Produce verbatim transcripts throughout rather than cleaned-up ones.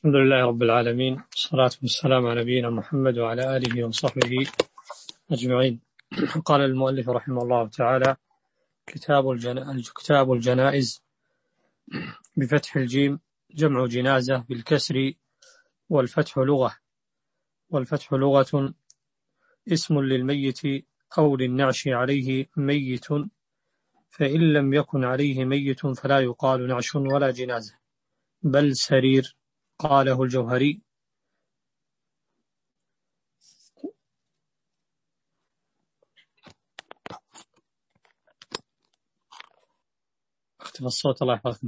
الحمد لله رب العالمين، والصلاة والسلام على نبينا محمد وعلى آله وصحبه أجمعين. قال المؤلف رحمه الله تعالى: كتاب الجنا... كتاب الجنائز بفتح الجيم جمع جنازة بالكسر، والفتح لغة والفتح لغة اسم للميت أو للنعش عليه ميت، فإن لم يكن عليه ميت فلا يقال نعش ولا جنازة بل سرير. قاله الجوهري. اختفى الصوت، الله يحفظكم.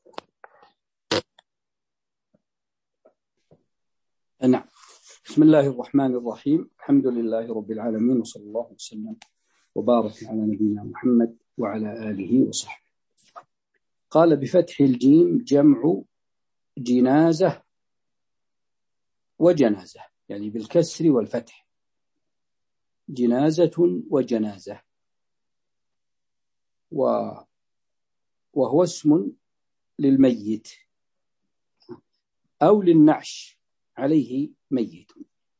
نعم. بسم الله الرحمن الرحيم. الحمد لله رب العالمين، وصلى الله وسلم وبارك على نبينا محمد وعلى آله وصحبه. قال: بفتح الجيم جمع جنازة وجنازة، يعني بالكسر والفتح، جنازة وجنازة، وهو اسم للميت أو للنعش عليه ميت،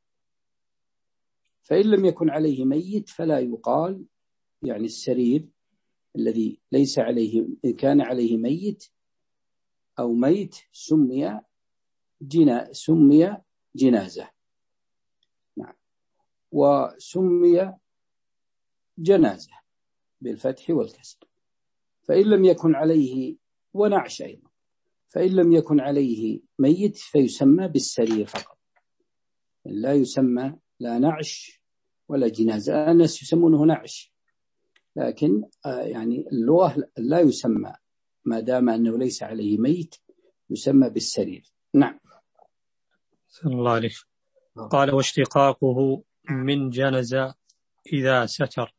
فإن لم يكن عليه ميت فلا يقال، يعني السرير الذي ليس عليه، إن كان عليه ميت أو ميت سمي جنا سمي جنازة، نعم، وسمي جنازة بالفتح والكسر. فإن لم يكن عليه، ونعش أيضا، فإن لم يكن عليه ميت فيسمى بالسرير فقط، لا يسمى لا نعش ولا جنازة. الناس يسمونه نعش، لكن يعني اللغة لا يسمى ما دام أنه ليس عليه ميت، يسمى بالسرير. نعم. صلى الله عليه. قال: واشتقاقه من جنز إذا ستر.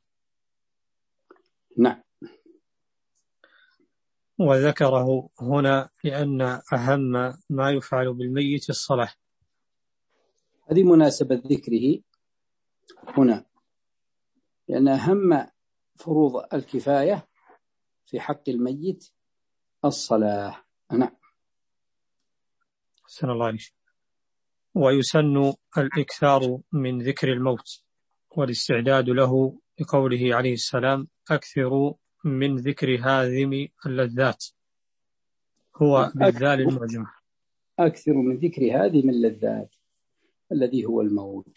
نعم. وذكره هنا لأن أهم ما يفعل بالميت الصلاة. هذه مناسبة ذكره هنا، لأن أهم فروض الكفاية في حق الميت الصلاة. نعم. صلى الله عليه. ويسن الإكثار من ذكر الموت والاستعداد له، لقوله عليه السلام: أكثروا من ذكر هاذم اللذات، هو بالذال المعجمة. أكثر من ذكر هذه من اللذات الذي هو الموت.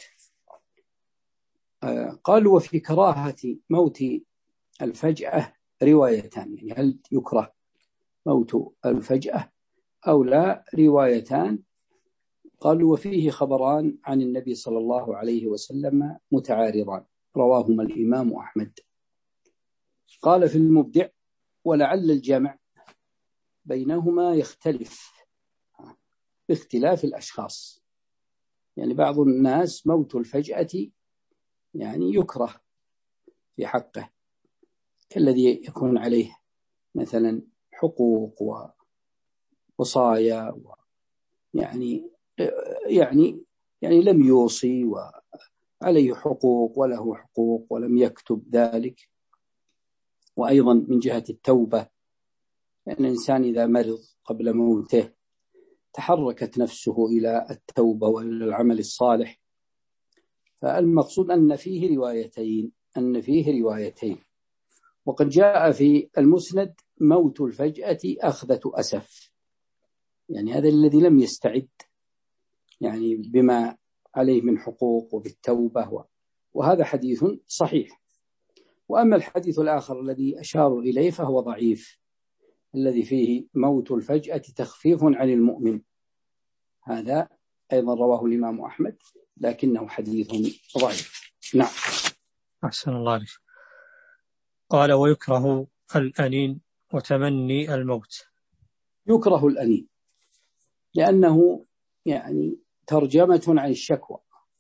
آه قالوا: وفي كراهة موت الفجأة روايتان، يعني هل يكره موت الفجأة أو لا؟ روايتان. قالوا: وفيه خبران عن النبي صلى الله عليه وسلم متعارضان، رواهما الإمام أحمد. قال في المبدع: ولعل الجمع بينهما يختلف باختلاف الأشخاص، يعني بعض الناس موت الفجأة يعني يكره في حقه، كالذي يكون عليه مثلا حقوق ووصايا، يعني يعني يعني لم يوصي وعليه حقوق وله حقوق ولم يكتب ذلك. وأيضا من جهة التوبة، لأن الإنسان إذا مرض قبل موته تحركت نفسه إلى التوبة وإلى العمل الصالح. فالمقصود أن فيه روايتين أن فيه روايتين وقد جاء في المسند: موت الفجأة أخذة أسف، يعني هذا الذي لم يستعد يعني بما عليه من حقوق وبالتوبة، وهذا حديث صحيح. وأما الحديث الآخر الذي أشار إليه فهو ضعيف، الذي فيه موت الفجأة تخفيف عن المؤمن، هذا أيضا رواه الإمام أحمد، لكنه حديث ضعيف. نعم. أحسن الله عليك. قال: ويكره الأنين وتمني الموت. يكره الأنين لأنه يعني ترجمة عن الشكوى،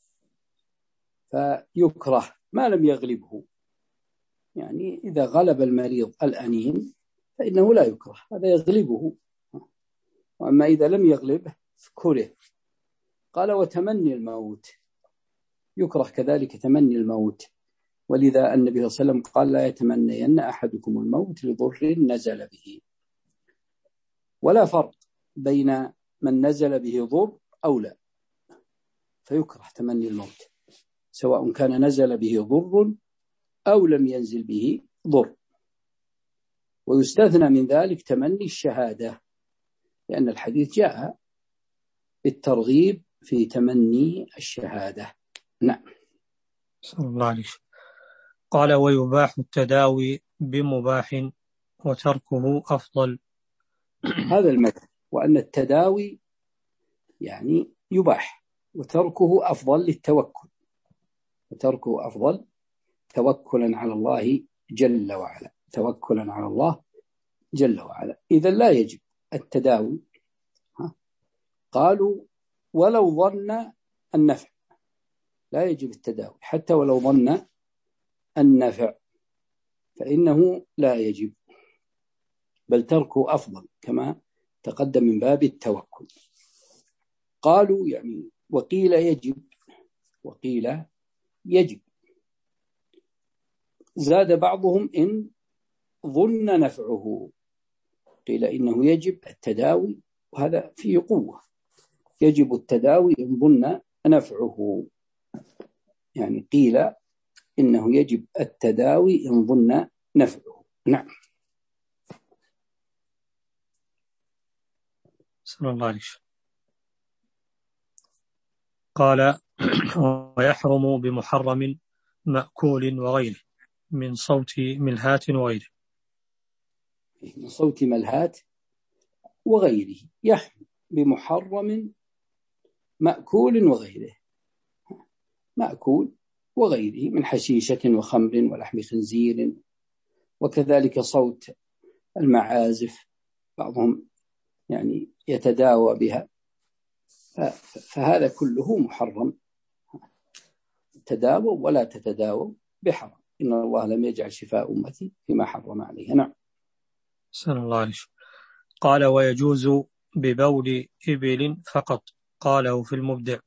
فيكره ما لم يغلبه، يعني إذا غلب المريض الأنين فإنه لا يكره، هذا يغلبه. وأما إذا لم يغلبه فكره. قال: وتمني الموت، يكره كذلك تمني الموت، ولذا النبي صلى الله عليه وسلم قال: لا يتمنين أحدكم الموت لضر نزل به. ولا فرق بين من نزل به ضر أو لا، فيكره تمني الموت سواء كان نزل به ضر أو لم ينزل به ضر. ويستثنى من ذلك تمني الشهادة، لأن الحديث جاء بالترغيب في تمني الشهادة. نعم. صلى الله عليه وسلم. قال ويباح التداوي بمباح وتركه أفضل. هذا المثل، وأن التداوي يعني يباح وتركه أفضل للتوكل، وتركه أفضل توكلا على الله جل وعلا، توكلا على الله جل وعلا. إذا لا يجب التداوي. قالوا ولو ظن النفع، لا يجب التداوي حتى ولو ظن النفع، فإنه لا يجب، بل تركه أفضل كما تقدم من باب التوكل. قالوا يعني وقيل يجب وقيل يجب، زاد بعضهم إن ظن نفعه، قيل إنه يجب التداوي، وهذا فيه قوة، يجب التداوي إن ظن نفعه، يعني قيل إنه يجب التداوي إن ظن نفعه. نعم. صلى الله عليه وسلم. قال ويحرم بمحرم مأكول وغيره من صوت ملهات وغيره. من صوت ملهات وغيره يحرم بمحرم مأكول وغيره، مأكول وغيره من حشيشة وخمر ولحم خنزير، وكذلك صوت المعازف بعضهم يعني يتداوى بها، فهذا كله محرم. تداووا ولا تتداووا بحرام، إن الله لم يجعل شفاء أمتي فيما حرم عليها. نعم. صلى الله عليه وسلم. قال ويجوز ببول إبل فقط، قاله في المبدع.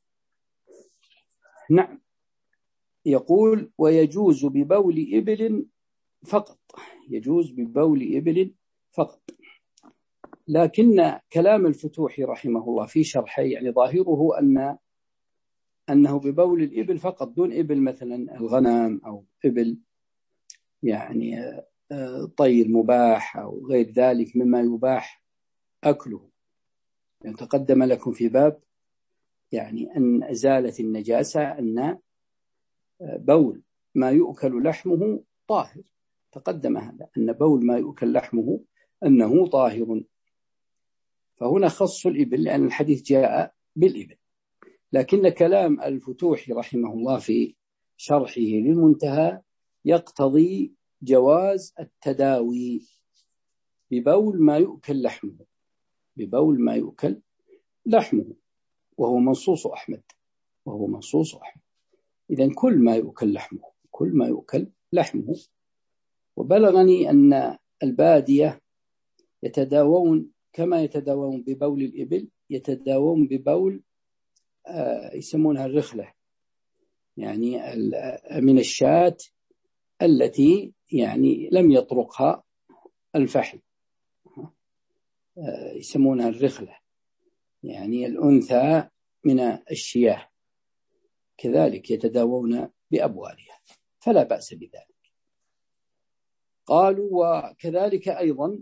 نعم، يقول ويجوز ببول إبل فقط، يجوز ببول إبل فقط، لكن كلام الفتوحي رحمه الله في شرحه يعني ظاهره أن أنه ببول الإبل فقط دون إبل مثلا الغنم أو إبل يعني طير مباح أو غير ذلك مما يباح أكله. يعني تقدم لكم في باب يعني أن أزالة النجاسة أن بول ما يؤكل لحمه طاهر، تقدم هذا أن بول ما يؤكل لحمه أنه طاهر، فهنا خص الإبل لأن الحديث جاء بالإبل. لكن كلام الفتوحي رحمه الله في شرحه للمنتهى يقتضي جواز التداوي ببول ما يؤكل لحمه، ببول ما يؤكل لحمه، وهو منصوص أحمد، وهو منصوص أحمد. إذن كل ما يؤكل لحمه، كل ما يؤكل لحمه. وبلغني أن البادية يتداوون كما يتداوون ببول الإبل، يتداوون ببول آه يسمونها الرخلة، يعني من الشاة التي يعني لم يطرقها الفحل، آه يسمونها الرخلة، يعني الأنثى من الشياه، كذلك يتداوون بأبوالها، فلا بأس بذلك. قالوا وكذلك أيضا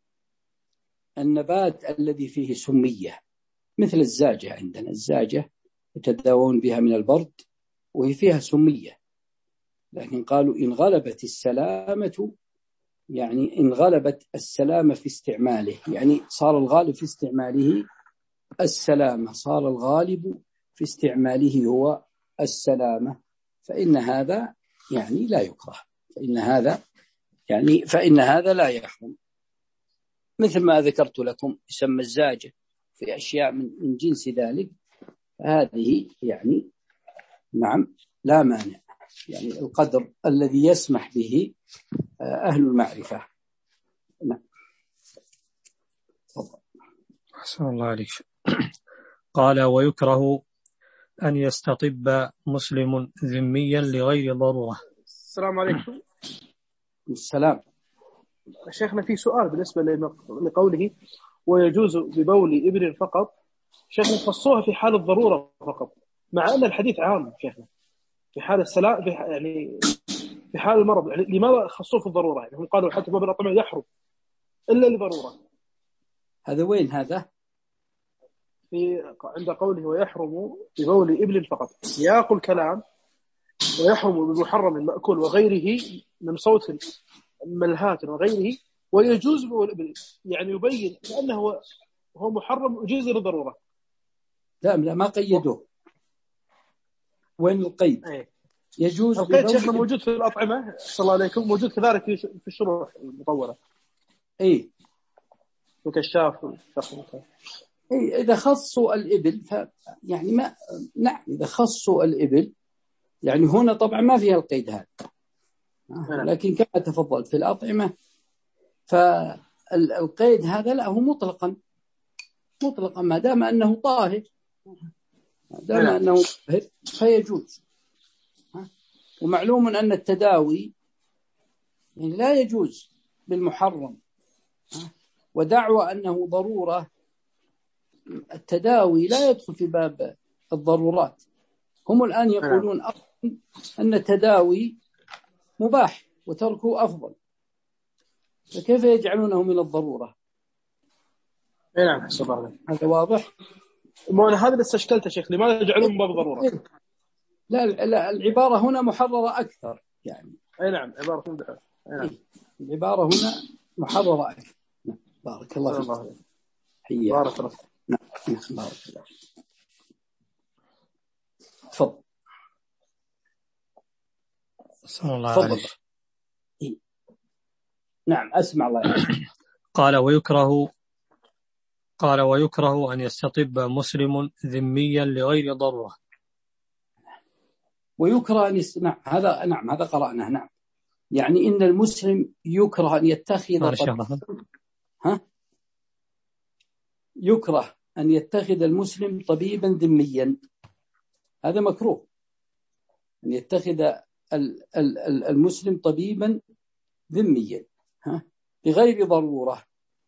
النبات الذي فيه سمية مثل الزاجة، عندنا الزاجة يتداوون بها من البرد وهي فيها سمية، لكن قالوا إن غلبت السلامة، يعني إن غلبت السلامة في استعماله، يعني صار الغالب في استعماله السلامة، صار الغالب في استعماله هو السلامة، فإن هذا يعني لا يكره، فإن هذا يعني فإن هذا لا يحرم، مثل ما ذكرت لكم يسمى الزاجة في أشياء من جنس ذلك، هذه يعني نعم لا مانع، يعني القدر الذي يسمح به أهل المعرفة. نعم. أحسن الله عليك. قال ويكره أن يستطب مسلم ذميا لغير ضرورة. السلام عليكم. السلام. شيخنا في سؤال بالنسبة لقوله ويجوز ببول إبل فقط. شيخنا خصوها في حال الضرورة فقط، مع أن الحديث عام شيخنا في حال السلام، في يعني في حال المرض. يعني لماذا خصوه في الضرورة؟ يعني هم قالوا حتى باب الأطعمة يحرم إلا لضرورة. هذا وين هذا؟ في عند قوله ويحرم ببول إبل فقط، سياق الكلام ويحرم بمحرم المأكول وغيره من صوت ملهات وغيره، ويجوز ببول إبل، يعني يبين لأنه هو محرم يجوز للضرورة. لا لا ما قيدوه. وين القيد؟ أيه. يجوز القيد شيخنا موجود في الأطعمة صلى الله عليكم، موجود كذلك في في الشروح المطولة. اي وكشاف. اي اذا خصوا الإبل ف يعني ما نعم اذا خصوا الإبل يعني هنا طبعا ما فيها القيد هذا، لكن كما تفضلت في الأطعمة فالقيد هذا لا هو مطلقا مطلقا ما دام أنه طاهر، ما دام أنه طاهر فيجوز. ومعلوم أن التداوي يعني لا يجوز بالمحرم، ودعوى أنه ضرورة، التداوي لا يدخل في باب الضرورات. هم الآن يقولون أن التداوي مباح وتركه أفضل، فكيف يجعلونه من الضرورة؟ نعم حسب الله. هذا واضح. ما أنا هذا اللي استشكلته شيخ، لماذا يجعلون من باب ضرورة؟ لا لا العبارة هنا محررة أكثر يعني. أي نعم عبارة مدعوة. نعم. العبارة هنا محررة أكثر. نعم. بارك الله فيك. حياك. بارك الله. نعم. بارك الله. تفضل. صلى الله عليه. نعم أسمع الله. قال ويكره قال ويكره أن يستطب مسلم ذميا لغير ضرورة. ويكره أن يستمع هذا نعم هذا قرأناه. نعم يعني إن المسلم يكره أن يتخذ طبيبا. ها يكره أن يتخذ المسلم طبيبا ذميا، هذا مكروه أن يتخذ المسلم طبيبا ذميا ها بغير ضرورة.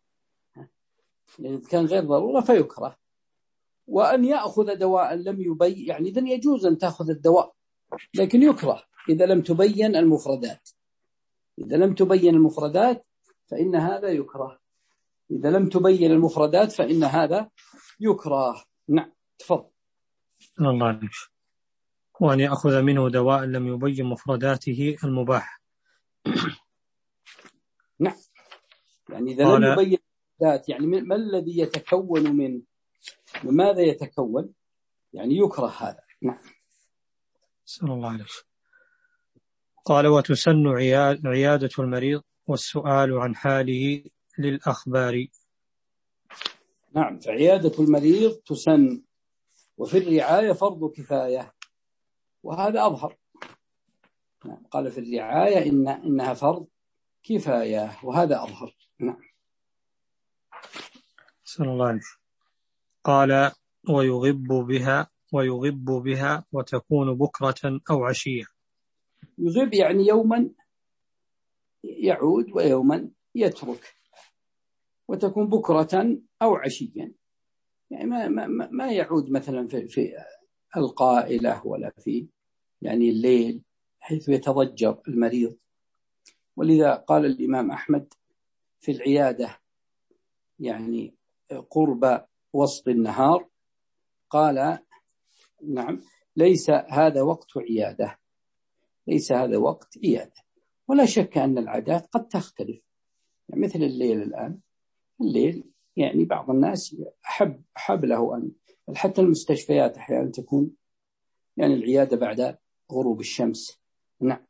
إذا كان غير ضرورة فيكره. وأن يأخذ دواء لم يبين، يعني إذن يجوز أن تأخذ الدواء لكن يكره إذا لم تبين المفردات. إذا لم تبين المفردات فإن هذا يكره. إذا لم تبين المفردات فإن هذا يكره. نعم تفضل. الله عليك. وأن يأخذ منه دواء لم يبين مفرداته المباح. نعم يعني إذا لم يبين المفردات يعني ما الذي يتكون من ماذا يتكون، يعني يكره هذا. نعم. صلى الله عليه. قال وتسن عيادة المريض والسؤال عن حاله للأخبار. نعم فعيادة المريض تسن، وفي الرعاية فرض كفاية، وهذا أظهر. نعم قال في الرعاية إن إنها فرض كفاية وهذا أظهر. نعم. صلى الله عليه. قال ويغب بها ويغب بها وتكون بكرة أو عشية. يغب يعني يوما يعود ويوما يترك، وتكون بكرة أو عشيا يعني ما ما ما يعود مثلا في في القائلة ولا في يعني الليل حيث يتضجر المريض. ولذا قال الإمام أحمد في العيادة يعني قرب وسط النهار قال نعم ليس هذا وقت عيادة، ليس هذا وقت عيادة. ولا شك أن العادات قد تختلف، يعني مثل الليل الآن، الليل يعني بعض الناس أحب, أحب له أن حتى المستشفيات أحيانا تكون يعني العيادة بعد غروب الشمس. نعم.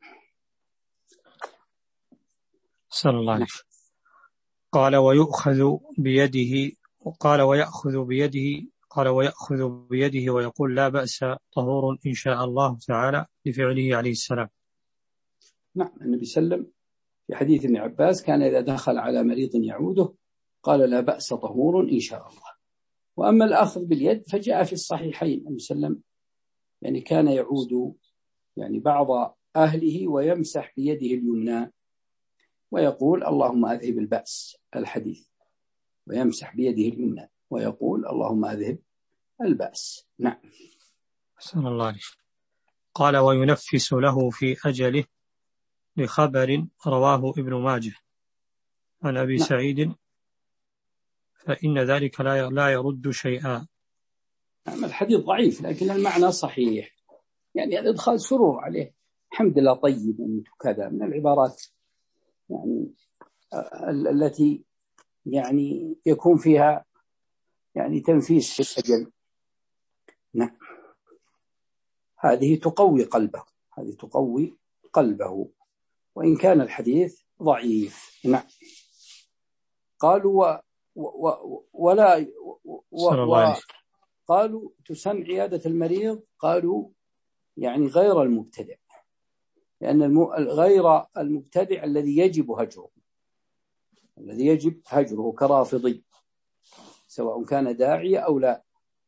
صلى الله عليه. قال ويؤخذ بيده قال ويأخذ بيده قال ويأخذ بيده ويقول لا بأس طهور إن شاء الله تعالى لفعله عليه السلام. نعم النبي صلى الله عليه وسلم في حديث ابن عباس كان إذا دخل على مريض يعوده قال لا بأس طهور إن شاء الله. وأما الأخذ باليد فجاء في الصحيحين النبي صلى الله عليه وسلم يعني كان يعود يعني بعض أهله ويمسح بيده اليمنى ويقول اللهم أذهب البأس الحديث. ويمسح بيده اليمنى ويقول اللهم أذهب البأس. نعم. أحسن الله عليك. قال وينفس له في أجله لخبر رواه ابن ماجه عن أبي نعم. سعيد فإن ذلك لا يرد شيئا. نعم الحديث ضعيف لكن المعنى صحيح، يعني الإدخال سرور عليه، الحمد لله طيب أنت كذا، من العبارات يعني التي يعني يكون فيها يعني تنفيس في الأجل. نعم هذه تقوي قلبه، هذه تقوي قلبه وإن كان الحديث ضعيف. نعم. قالوا و و و ولا و و قالوا تسن عيادة المريض، قالوا يعني غير المبتدع، لأن غير المبتدع الذي يجب هجره، الذي يجب هجره كرافضي سواء كان داعية أو لا،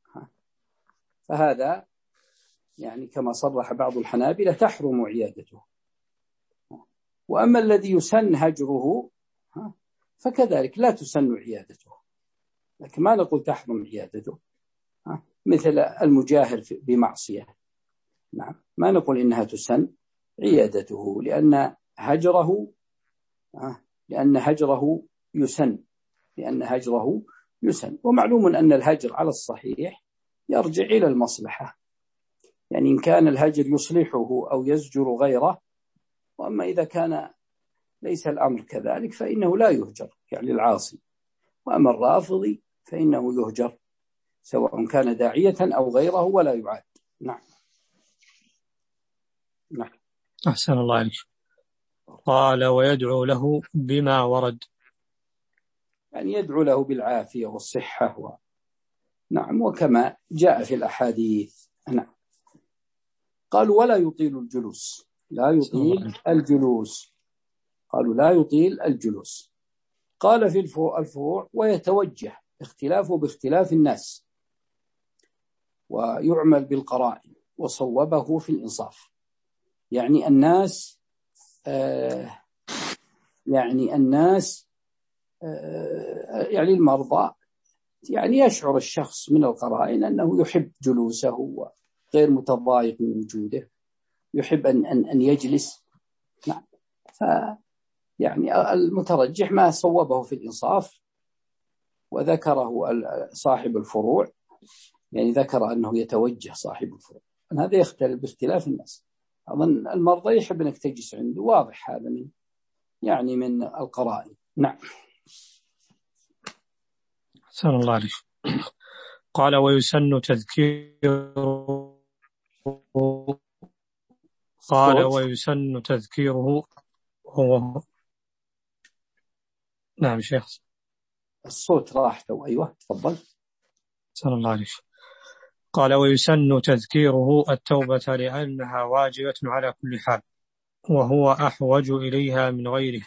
فهذا يعني كما صرح بعض الحنابلة تحرم عيادته. وأما الذي يسن هجره فكذلك لا تسن عيادته، لكن ما نقول تحرم عيادته، مثل المجاهر بمعصية، نعم ما نقول إنها تسن عيادته لأن هجره لأن هجره يسن لأن هجره يسن. ومعلوم أن الهجر على الصحيح يرجع إلى المصلحة، يعني إن كان الهجر يصلحه أو يزجر غيره، وأما إذا كان ليس الأمر كذلك فإنه لا يهجر يعني العاصي، وأما الرافضي فإنه يهجر سواء كان داعية أو غيره ولا يعاد. نعم. نعم. أحسن الله عليك. قال ويدعو له بما ورد، يعني يدعو له بالعافية والصحة و... نعم وكما جاء في الأحاديث. نعم. قالوا ولا يطيل الجلوس، لا يطيل الجلوس، قالوا لا يطيل الجلوس. قال في الفروع ويتوجه اختلافه باختلاف الناس ويعمل بالقرائن وصوبه في الإنصاف، يعني الناس آه يعني الناس آه يعني المرضى، يعني يشعر الشخص من القرائن أنه يحب جلوسه وغير متضايق من وجوده، يحب أن, أن, أن يجلس. نعم. ف يعني المترجح ما صوبه في الإنصاف وذكره صاحب الفروع، يعني ذكر أنه يتوجه صاحب الفروع، أن هذا يختلف باختلاف الناس. أظن المرضى يحب أنك تجلس عنده، واضح هذا من يعني من القرائن. نعم. أحسن الله عليك. قال ويسن تذكيره قال ويسن تذكيره هو نعم شيخ الصوت راح تو. أيوة تفضل. أحسن الله عليك. قال ويسن تذكيره التوبة لأنها واجبة على كل حال وهو أحوج إليها من غيره.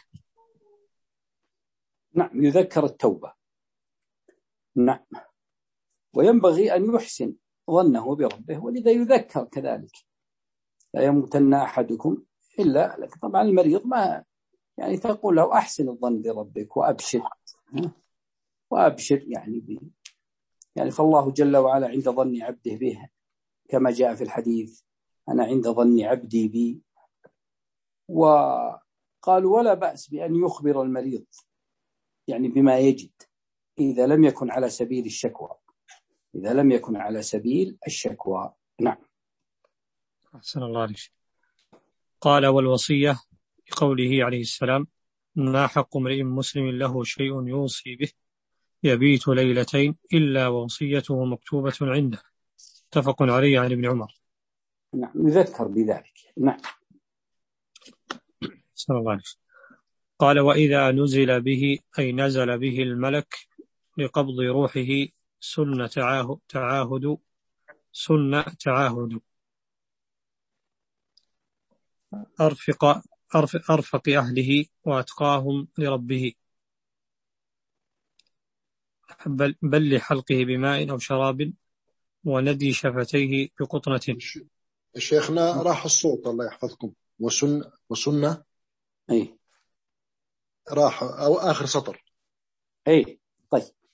نعم يذكر التوبة. نعم. وينبغي أن يحسن ظنه بربه، ولذا يذكر كذلك لا يموتن أحدكم إلا لك. طبعا المريض ما يعني تقول له أحسن الظن بربك وأبشر وأبشر يعني به، يعني فالله جل وعلا عند ظن عبده به كما جاء في الحديث أنا عند ظن عبدي بي. وقالوا ولا بأس بأن يخبر المريض يعني بما يجد إذا لم يكن على سبيل الشكوى إذا لم يكن على سبيل الشكوى. نعم. أحسن الله عليك. قال والوصية بقوله عليه السلام ما حق امرئ مسلم له شيء يوصي به يبيت ليلتين إلا ووصيته مكتوبة عنده، متفق عليه عن ابن عمر. نعم يذكر بذلك. نعم. أحسن الله عليك. قال وإذا نزل به أي نزل به الملك لقبض روحه سنة تعاهد, تعاهد سنة تعاهد أرفق, أرفق, أرفق أهله وأتقاهم لربه بل, بل لحلقه بماء أو شراب وندي شفتيه بقطنة. شيخنا راح الصوت الله يحفظكم. وسنة وسنة أي راح أو آخر سطر. أي طيب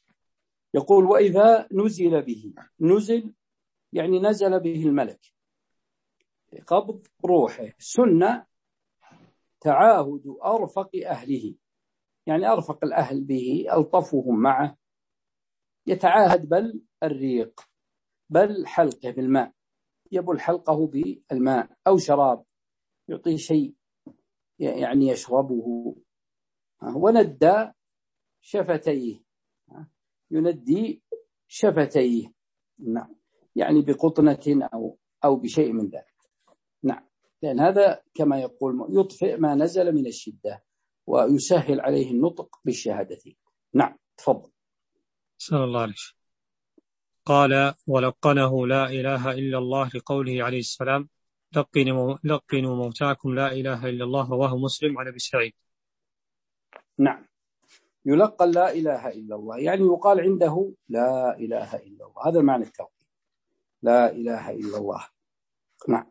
يقول وإذا نزل به، نزل يعني نزل به الملك قبض روحه، سنة تعاهد أرفق أهله، يعني أرفق الأهل به ألطفهم معه، يتعاهد بل الريق بل حلقه بالماء، يبل حلقه بالماء أو شراب، يعطيه شيء يعني يشربه. وندى شفتيه، يندي شفتيه، نعم، يعني بقطنة أو أو بشيء من ذلك، نعم، لأن هذا كما يقول يطفئ ما نزل من الشدة ويسهل عليه النطق بالشهادتين. نعم تفضل. صلى الله عليه وسلم. قال ولقنه لا إله إلا الله لقوله عليه السلام لقنوا, لقنوا موتاكم لا إله إلا الله، رواه مسلم عن أبي سعيد. نعم، يلقن لا إله إلا الله يعني يقال عنده لا إله إلا الله، هذا معنى التوحيد، لا إله إلا الله. نعم.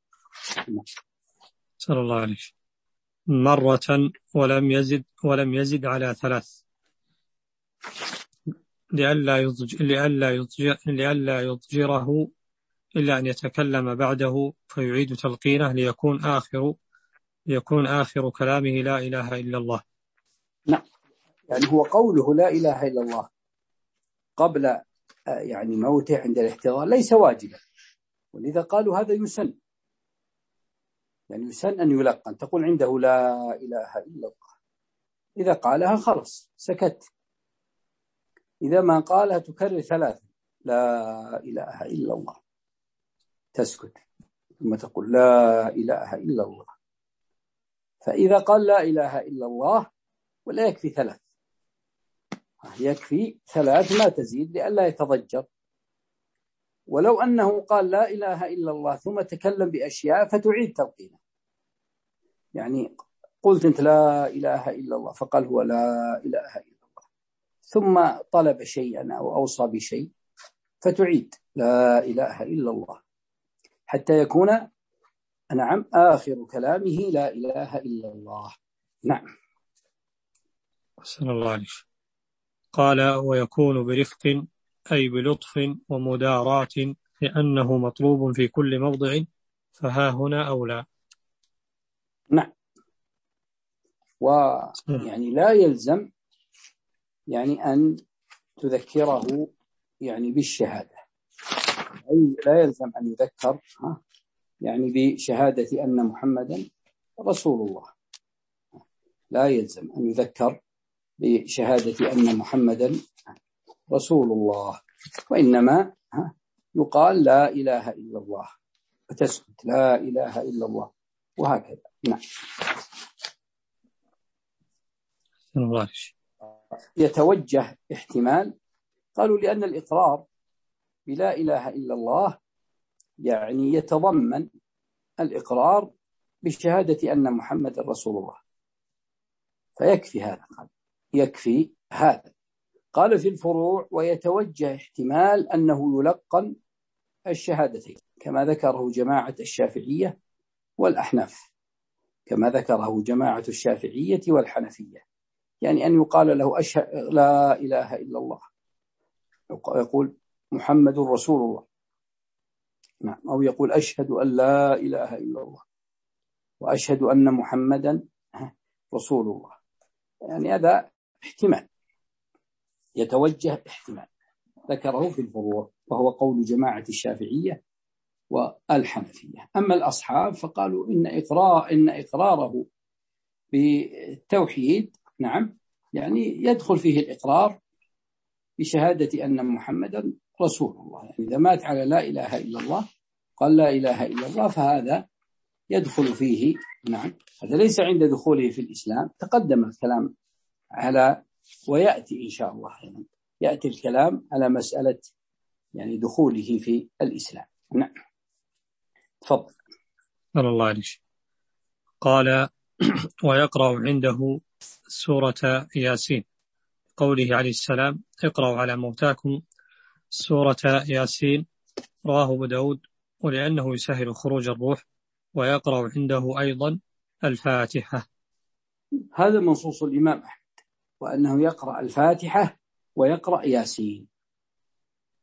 صلى الله عليه وسلم. مرة ولم يزد ولم يزد على ثلاث لئلا يضجر لئلا يضجر لئلا يضجره إلا أن يتكلم بعده فيعيد تلقينه ليكون آخر ليكون آخر كلامه لا إله إلا الله. نعم، يعني هو قوله لا إله إلا الله قبل يعني موته عند الاحتضار ليس واجبا، ولذا قالوا هذا يسن، يعني يسن أن يلقن، تقول عنده لا إله إلا الله، إذا قالها خلص سكت، إذا ما قالها تكرر ثلاثة لا إله إلا الله تسكت، ثم تقول لا إله إلا الله. فإذا قال لا إله إلا الله ولا يكفي ثلاث، يكفي ثلاث ما تزيد لئلا يتضجر. ولو أنه قال لا إله إلا الله ثم تكلم بأشياء فتعيد تلقينه، يعني قلت أنت لا إله إلا الله فقال هو لا إله إلا الله ثم طلب شيئا أو أوصى بشيء فتعيد لا إله إلا الله حتى يكون نعم آخر كلامه لا إله إلا الله. نعم. صلى الله عليه وسلم. قال ويكون برفق أي بلطف ومداراة لأنه مطلوب في كل موضع فها هنا أو لا. نعم، ويعني لا يلزم يعني أن تذكره يعني بالشهادة، أي لا يلزم أن يذكر يعني بشهادة أن محمدا رسول الله، لا يلزم أن يذكر بشهادة أن محمدا رسول الله، وإنما يقال لا إله إلا الله فتسكت لا إله إلا الله وهكذا. نعم. يتوجه احتمال، قالوا لأن الإقرار بلا إله إلا الله يعني يتضمن الإقرار بشهادة أن محمد رسول الله، فيكفي هذا، قال يكفي هذا. قال في الفروع ويتوجه احتمال أنه يلقن الشهادتين كما ذكره جماعة الشافعية والأحناف، كما ذكره جماعة الشافعية والحنفية، يعني أن يقال له أشهد لا إله إلا الله، يقول محمد رسول الله، نعم، أو يقول أشهد أن لا إله إلا الله وأشهد أن محمدا رسول الله، يعني هذا احتمال يتوجه احتمال ذكره في الفروع، وهو قول جماعة الشافعية والحنفية. أما الأصحاب فقالوا إن إقرار إن إقراره بالتوحيد نعم يعني يدخل فيه الإقرار بشهادة أن محمدا رسول الله، يعني إذا مات على لا إله إلا الله قال لا إله إلا الله فهذا يدخل فيه، نعم، هذا ليس عند دخوله في الإسلام، تقدم الكلام على ويأتي إن شاء الله يعني يأتي الكلام على مسألة يعني دخوله في الإسلام. نعم تفضل. صلى الله عليه وسلم. قال ويقرأ عنده سورة ياسين، قوله عليه السلام اقرأوا على موتاكم سورة ياسين، رواه أبو داود، ولأنه يسهل خروج الروح. ويقرأ عنده أيضا الفاتحة. هذا منصوص الإمام أحمد، وأنه يقرأ الفاتحة ويقرأ ياسين،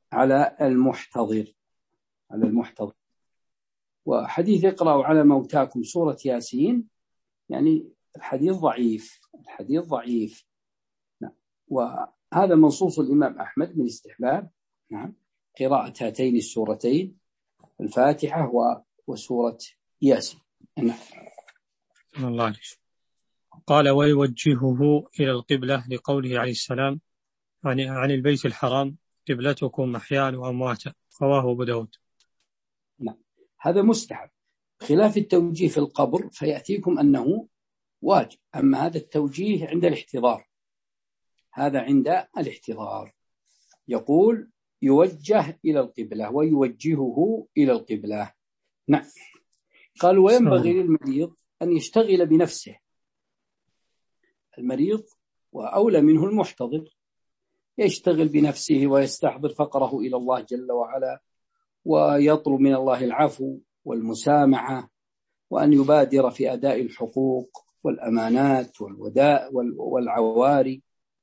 على المحتضر على المحتضر وحديث اقرأوا على موتاكم سورة ياسين يعني الحديث ضعيف الحديث ضعيف نعم. وهذا منصوص الإمام أحمد من استحباب نعم قراءة هاتين السورتين الفاتحة وسورة ياسين نعم. الله عليه. قال ويوجهه إلى القبلة لقوله عليه السلام عن, عن البيت الحرام قبلتكم أحياء وأمواتا رواه أبو داود. نعم هذا مستحب خلاف التوجيه في القبر فيأتيكم أنه واجب. أما هذا التوجيه عند الاحتضار هذا عند الاحتضار يقول يوجه إلى القبلة ويوجهه إلى القبلة نعم. قال وينبغي للمريض أن يشتغل بنفسه المريض وأولى منه المحتضر يشتغل بنفسه ويستحضر فقره إلى الله جل وعلا ويطلب من الله العفو والمسامحة وأن يبادر في أداء الحقوق والأمانات والوداء والعواري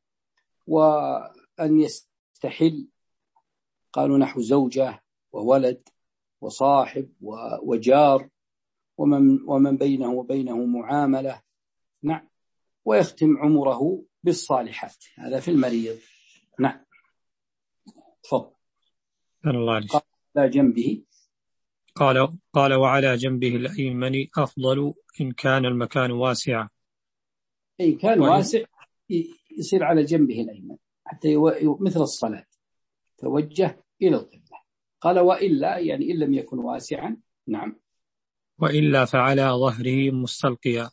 وأن يستحل قالوا نحو زوجة وولد وصاحب وجار ومن, ومن بينه وبينه معاملة نعم. ويختم عمره بالصالحات هذا في المريض نعم. تفضل. قال على جنبه قال قال وعلى جنبه الأيمن أفضل إن كان المكان واسعا. إن كان واسع يصير على جنبه الأيمن حتى مثل الصلاة توجه إلى القبلة. قال وإلا يعني إن لم يكن واسعا نعم. وإلا فعلى ظهره مستلقيا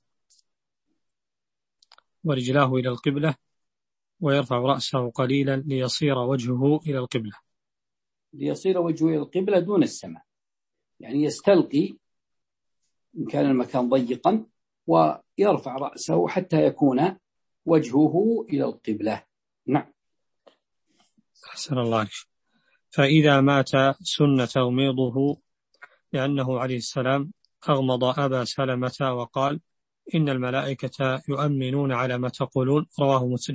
ورجلاه إلى القبلة ويرفع رأسه قليلا ليصير وجهه إلى القبلة ليصير وجهه إلى القبلة دون السماء يعني يستلقي إن كان المكان ضيقا ويرفع رأسه حتى يكون وجهه إلى القبلة نعم. أحسن الله عليك. فإذا مات سن تغميضه لأنه عليه السلام أغمض أبا سلمة وقال إن الملائكة يؤمنون على ما تقولون رواه مسلم.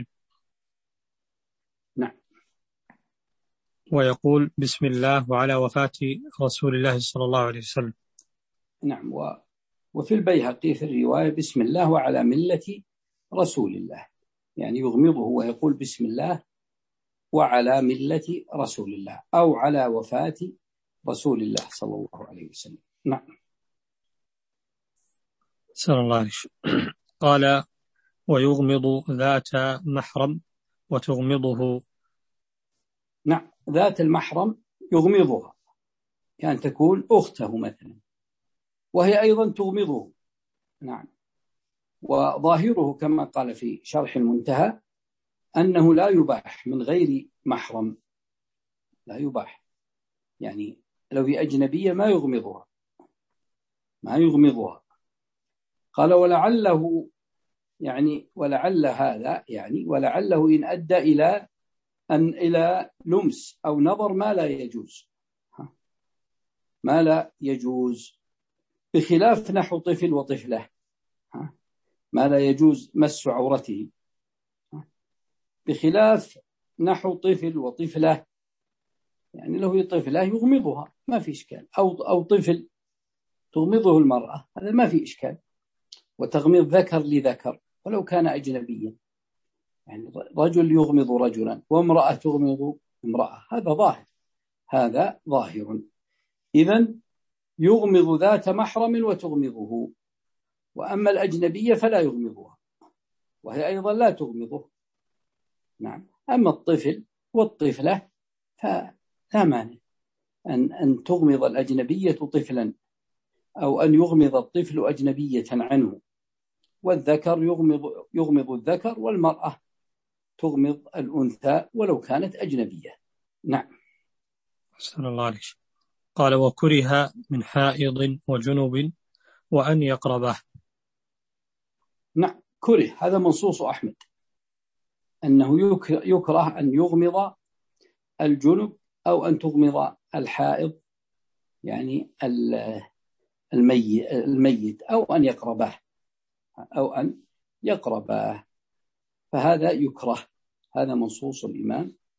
نعم. ويقول بسم الله وعلى وفاة رسول الله صلى الله عليه وسلم. نعم. و... وفي البيهقي في الرواية بسم الله وعلى ملة رسول الله يعني يغمضه ويقول بسم الله وعلى ملة رسول الله أو على وفاة رسول الله صلى الله عليه وسلم نعم. صلى الله عليه وسلم. قال ويغمض ذات محرم وتغمضه. نعم ذات المحرم يغمضها كان يعني تكون أخته مثلا وهي أيضا تغمضه نعم. وظاهره كما قال في شرح المنتهى أنه لا يباح من غير محرم لا يباح يعني لو هي أجنبية ما يغمضها ما يغمضها. قال ولعله يعني ولعل هذا يعني ولعله إن أدى إلى أن إلى لمس أو نظر ما لا يجوز ما لا يجوز بخلاف نحو طفل وطفلة ما لا يجوز مس عورته بخلاف نحو طفل وطفلة يعني لو هي طفلة يغمضها ما في إشكال أو أو طفل تغمضه المرأة هذا ما في إشكال. وتغميض ذكر لذكر ولو كان أجنبيا يعني رجل يغمض رجلا وامرأة تغمض امرأة هذا ظاهر هذا ظاهر. إذن يغمض ذات محرم وتغمضه وأما الأجنبية فلا يغمضها وهي أيضا لا تغمضه نعم. أما الطفل والطفلة فلا مانع أن أن تغمض الأجنبية طفلا أو أن يغمض الطفل أجنبية عنه والذكر يغمض يغمض الذكر والمرأة تغمض الأنثى ولو كانت أجنبية نعم. أحسن الله عليك. قال وكره من حائض وجنوب وأن يقربه. نعم كره هذا منصوص أحمد أنه يكره أن يغمض الجنب أو أن تغمض الحائض يعني الميت, الميت أو أن يقربه أو أن يقربه فهذا يكره هذا منصوص الإمام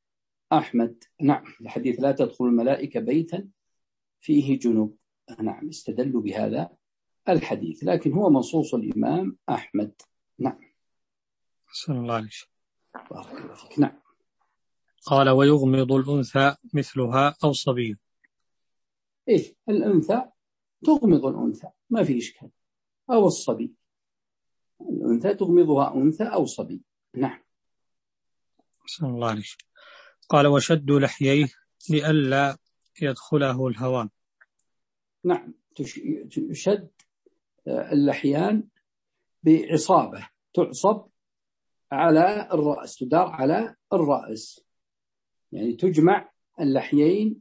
أحمد. نعم، الحديث لا تدخل الملائكة بيتا فيه جنوب. نعم، استدلوا بهذا الحديث، لكن هو منصوص الإمام أحمد. نعم. أحسن الله عليك. بارك الله فيك. نعم. قال ويغمض الأنثى مثلها أو صبي. إيه، الأنثى تغمض الأنثى ما في إشكال، أو الصبي، الأنثى تغمضها أنثى أو صبي. نعم. أحسن الله عليك. قال وشد لحييه لئلا يدخله الهوام. نعم، تشد اللحيان بعصابة، تعصب على الرأس، تدار على الرأس، يعني تجمع اللحيين،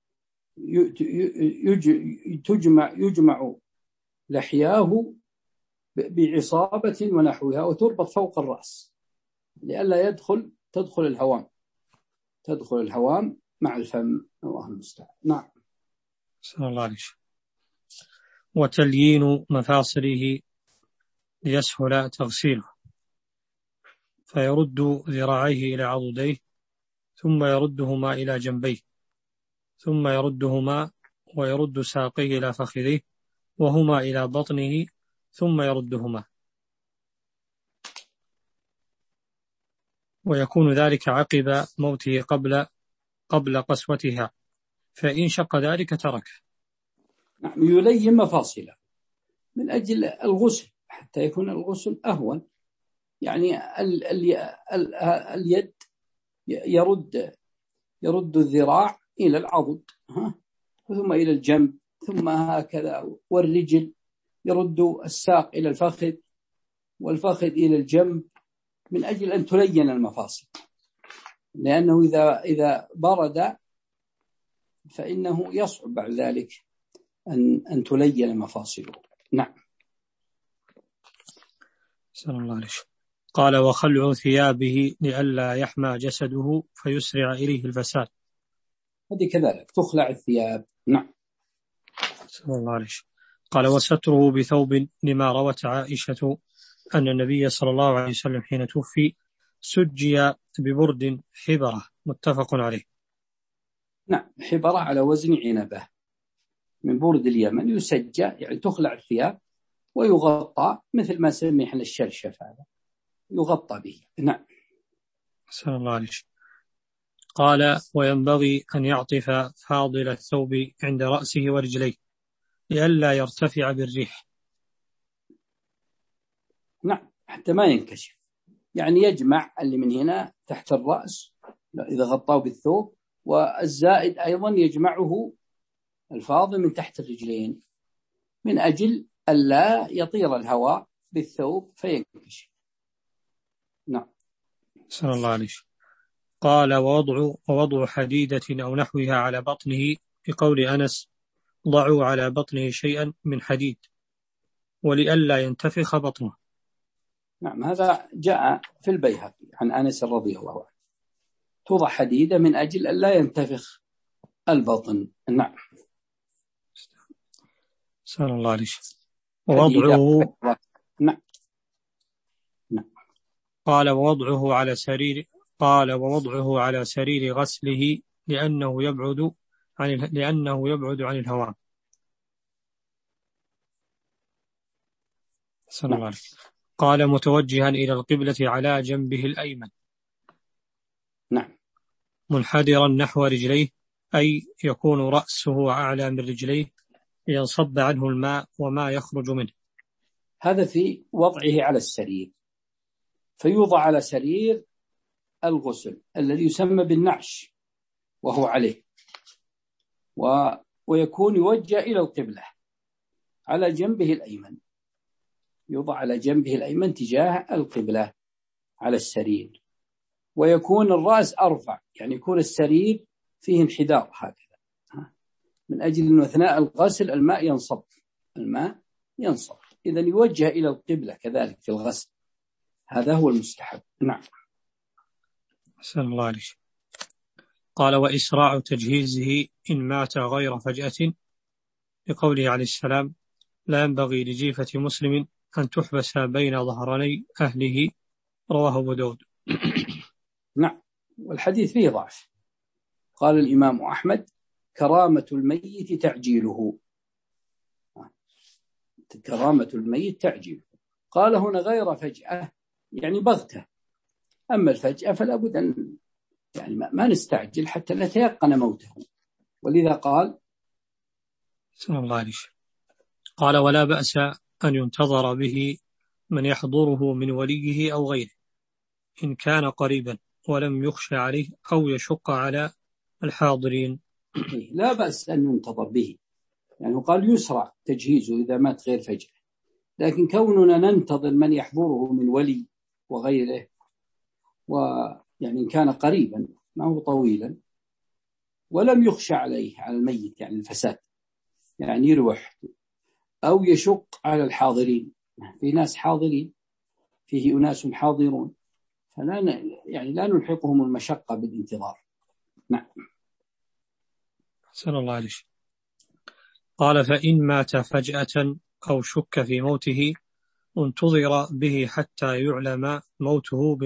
تجمع يجمع لحياه بعصابة ونحوها، وتربط فوق الرأس لئلا يدخل تدخل الهوام تدخل الهوام مع الفم. الله المستعان. نعم. صلى الله عليه. وتليين مفاصله ليسهل تغسيله، فيرد ذراعيه إلى عضديه، ثم يردهما إلى جنبيه، ثم يردهما ويرد ساقيه إلى فخذيه وهما إلى بطنه، ثم يردهما، ويكون ذلك عقب موته قبل قبل قسوتها، فإن شق ذلك ترك. نعم، يلين مفاصله من أجل الغسل حتى يكون الغسل أهون. يعني ال ال ال اليد يرد يرد الذراع إلى العضد، ثم إلى الجنب، ثم هكذا، والرجل يرد الساق إلى الفخذ، والفخذ إلى الجنب، من أجل أن تلين المفاصل، لأنه إذا إذا برد فإنه يصعب بعد ذلك أن أن تلين مفاصله. نعم. سلام الله عليه. قال وخلع ثيابه لئلا يحمى جسده فيسرع إليه الفساد. هذه كذلك تخلع الثياب. نعم. سلام الله عليه. قال وستره بثوب، لما روت عائشة أن النبي صلى الله عليه وسلم حين توفي سجي ببرد حبرة، متفق عليه. نعم، حبرة على وزن عنبة من برد اليمن، يسجى يعني تخلع الثياب ويغطى، مثل ما سمي احنا الشرشف، هذا يغطى به. نعم. سلام الله عليه. قال وينبغي أن يعطف فاضل الثوب عند رأسه ورجليه لئلا يرتفع بالريح. نعم، حتى ما ينكشف، يعني يجمع اللي من هنا تحت الرأس إذا غطاه بالثوب، والزائد أيضا يجمعه الفاضل من تحت الرجلين، من أجل ألا يطير الهواء بالثوب فينكشف. نعم. صلى الله عليه. قال ووضع, ووضع حديدة أو نحوها على بطنه، بقول أنس ضعوا على بطنه شيئا من حديد ولئلا ينتفخ بطنه. نعم، هذا جاء في البيهقي عن أنس رضي الله عنه، توضع حديدة من أجل ألا ينتفخ البطن. نعم. صلى الله عليه. ووضعه نعم. نعم. قال ووضعه على سرير قال ووضعه على سرير غسله لأنه يبعد عن لأنه يبعد عن الهواء. صلى الله عليه. قال متوجها إلى القبلة على جنبه الأيمن. نعم. منحدرا نحو رجليه، أي يكون رأسه أعلى من رجليه لينصب عنه الماء وما يخرج منه. هذا في وضعه على السرير، فيوضع على سرير الغسل الذي يسمى بالنعش وهو عليه، و... ويكون يوجه إلى القبلة على جنبه الأيمن، يوضع على جنبه الأيمن تجاه القبلة على السرير، ويكون الرأس أرفع، يعني يكون السرير فيه انحدار هكذا، من أجل أن أثناء الغسل الماء ينصب الماء ينصب إذا يوجه إلى القبلة كذلك في الغسل، هذا هو المستحب. نعم. أحسن الله عليك. قال وإسراع تجهيزه إن مات غير فجأة، لقوله عليه السلام لا ينبغي لجيفة مسلم أن تحبس بين ظهراني أهله، رواه أبو داود. نعم، والحديث فيه ضعف، قال الإمام أحمد: كرامة الميت تعجيله. كرامة الميت تعجيله. قال هنا غير فجأة، يعني بغتة. أما الفجأة فلا بد أن يعني ما نستعجل حتى نتيقن موته. ولذا قال صلى الله عليه وسلم قال: ولا بأس أن ينتظر به من يحضره من وليه أو غيره إن كان قريبا ولم يخش عليه أو يشق على الحاضرين. لا بأس أن ينتظر به، يعني قال يسرع تجهيزه إذا مات غير فجأة، لكن كوننا ننتظر من يحضره من ولي وغيره، ويعني إن كان قريبا ما هو طويلا ولم يخش عليه على الميت يعني الفساد، يعني يروح أو يشق على الحاضرين، في ناس حاضرين، فيه أناس حاضرون، فلا يعني لا نلحقهم المشقة بالانتظار. نعم. صلى الله عليه وسلم قال: فإن مات فجأة أو شك في موته انتظر به حتى يعلم موته